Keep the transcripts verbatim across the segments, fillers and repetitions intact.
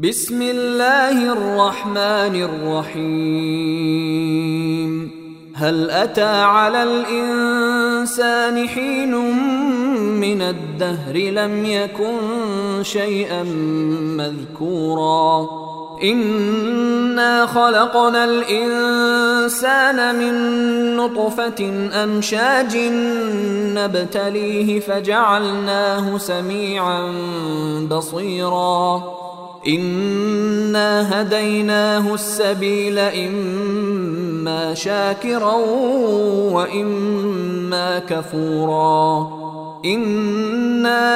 بسم الله الرحمن الرحيم هل أتى على الإنسان حين من الدهر لم يكن شيئا مذكورا إنا خلقنا الإنسان من نطفة أمشاج نبتليه فجعلناه سميعا بصيرا إنا هديناه السبيل إما شاكرا وإما كفورا إنا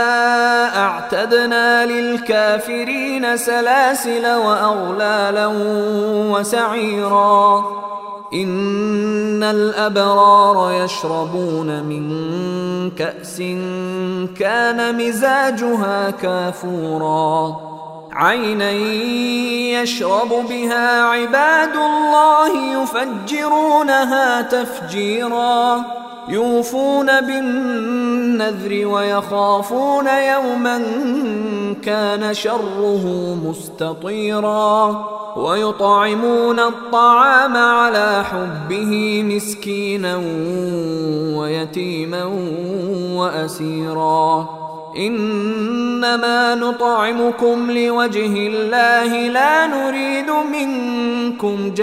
أعتدنا للكافرين سلاسل وأغلالا وسعيرا إن الأبرار يشربون من كأس كان مزاجها كافورا عينا يشرب بها عباد الله يفجرونها تفجيرا يوفون بالنذر ويخافون يوما كان شره مستطيرا ويطعمون الطعام على حبه مسكينا ويتيما وأسيرا إنما نطعمكم لوجه الله لا نريد منكم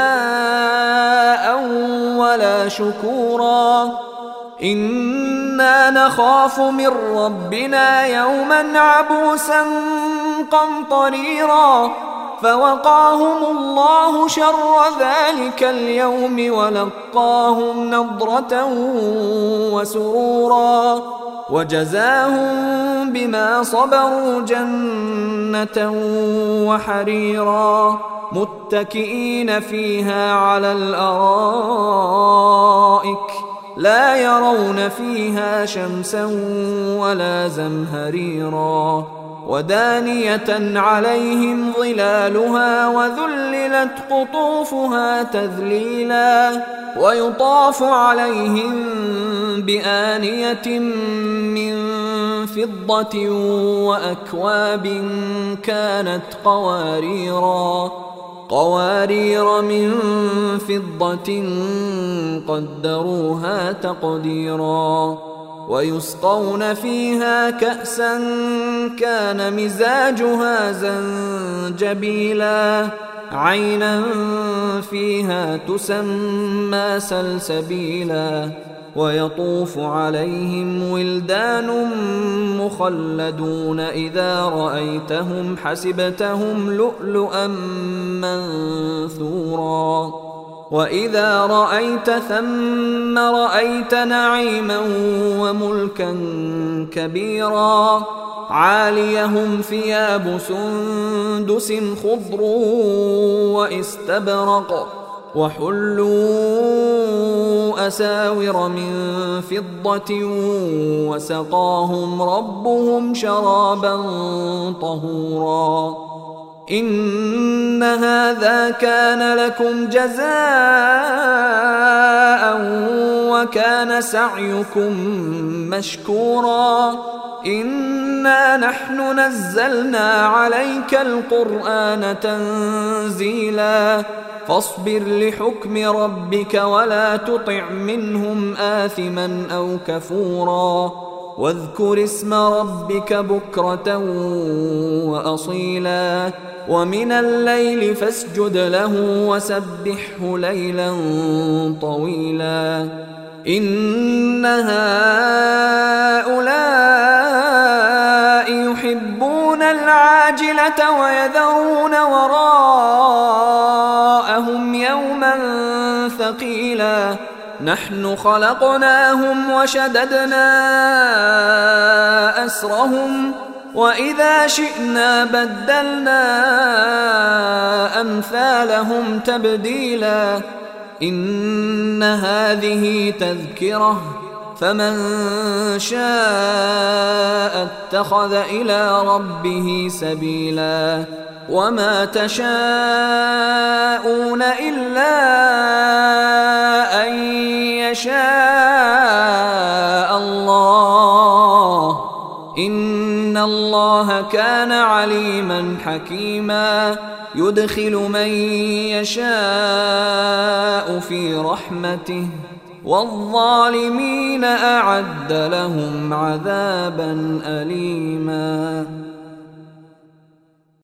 جزاء ولا شكورا إنا نخاف من ربنا يوما عبوسا قمطريرا فوقاهم الله شر ذلك اليوم ولقاهم نضرة وسرورا وجزاهم بما صبروا جنة وحريرا متكئين فيها على الأرائك لا يرون فيها شمسا ولا زمهريرا ودانية عليهم ظلالها وذللت قطوفها تذليلا ويطاف عليهم بآنية من فضة وأكواب كانت قواريرا قوارير من فضة قدروها تقديرا ويسقون فيها كأسا كان مزاجها زنجبيلا عينا فيها تسمى سلسبيلا ويطوف عليهم ولدان مخلدون إذا رأيتهم حسبتهم لؤلؤا منثورا وإذا رأيت ثم رأيت نعيما وملكا كبيرا عاليهم ثياب سندس خضر واستبرق وحلوا أساور من فضة وسقاهم ربهم شرابا طهورا إن هذا كان لكم جزاء وكان سعيكم مشكورا إنا نحن نزلنا عليك القرآن تنزيلا فاصبر لحكم ربك ولا تطع منهم آثما أو كفورا واذكر اسم ربك بكرة وأصيلا ومن الليل فاسجد له وسبحه ليلا طويلا إن هؤلاء يحبون العاجلة ويذرون وراءهم يوما ثقيلا نحن خلقناهم وشددنا أسرهم وإذا شئنا بدلنا أمثالهم تبديلا إن هذه تذكرة فمن شاء اتخذ إلى ربه سبيلا وما تشاءون إلا أن يشاء الله إن الله كان عليما حكيما يدخل من يشاء في رحمته والظالمين أعد لهم عذابا أليما.